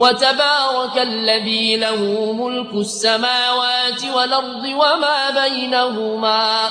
وتبارك الذي له ملك السماوات والأرض وما بينهما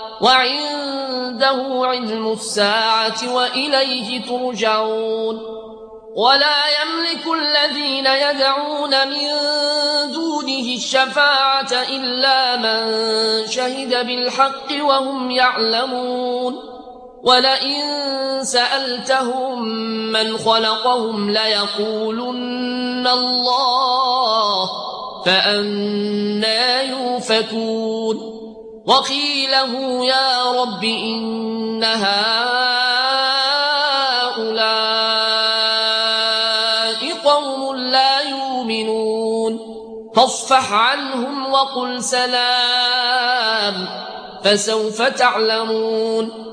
وعنده علم الساعة وإليه ترجعون ولا يملك الذين يدعون من دونه الشفاعة إلا من شهد بالحق وهم يعلمون ولئن سألتهم من خلقهم ليقولن الله فأنى يؤفكون وقيله يا رب إن هؤلاء قوم لا يؤمنون فاصفح عنهم وقل سلام فسوف تعلمون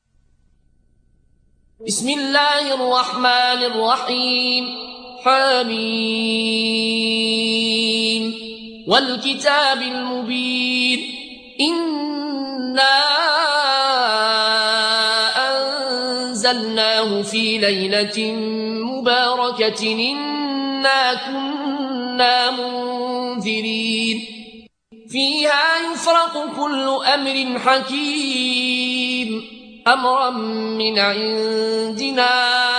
بسم الله الرحمن الرحيم حميم والكتاب المبين إنا أنزلناه في ليلة مباركة إنا كنا منذرين فيها يفرق كل أمر حكيم أمرا من عندنا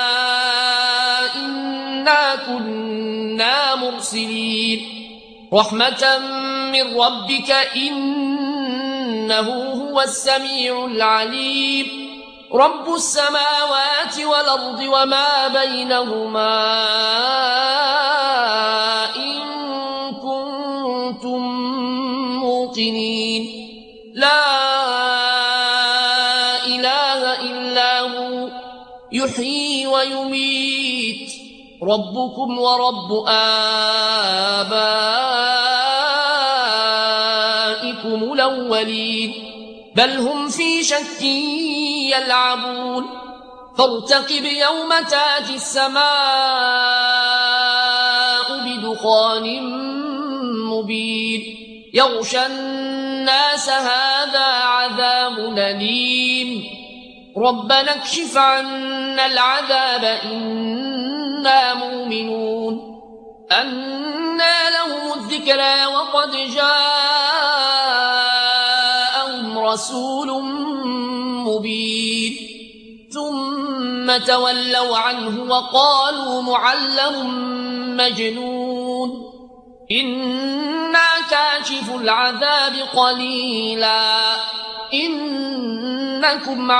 إنا كنا مرسلين رحمة من ربك إنه هو السميع العليم رب السماوات والأرض وما بينهما إن كنتم موقنين لا يحيي ويميت ربكم ورب آبائكم الأولين بل هم في شك يلعبون فارتقب يوم تاتي السماء بدخان مبين يغشى الناس هذا عذاب أليم ربنا اكشف عنا العذاب إنا مؤمنون أنى لهم الذكرى وقد جاءهم رسول مبين ثم تولوا عنه وقالوا معلم مجنون إنا كاشف العذاب قليلا إنكم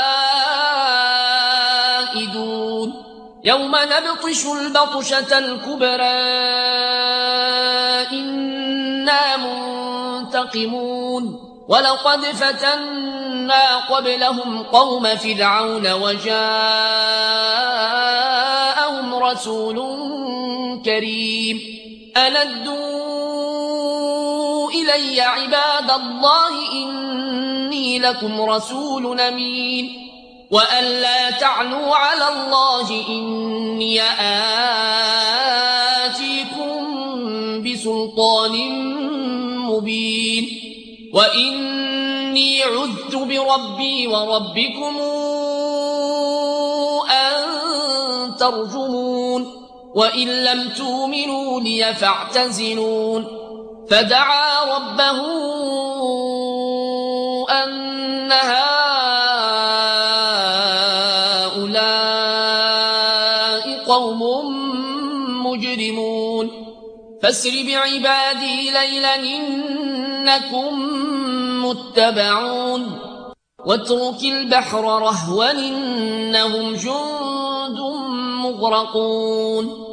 عائدون يوم نبطش البطشة الكبرى إنا منتقمون ولقد فتنا قبلهم قوم فرعون وجاءهم رسول كريم أندوا إلي عباد الله إني لكم رسول أمين وأن لا تعلوا على الله إني آتيكم بسلطان مبين وإني عذت بربي وربكم أن ترجمون وإن لم تؤمنوا لي فاعتزلون فدعا ربه أن هؤلاء قوم مجرمون فاسر بعبادي ليلا إنكم متبعون واترك البحر رهوا إنهم جند مغرقون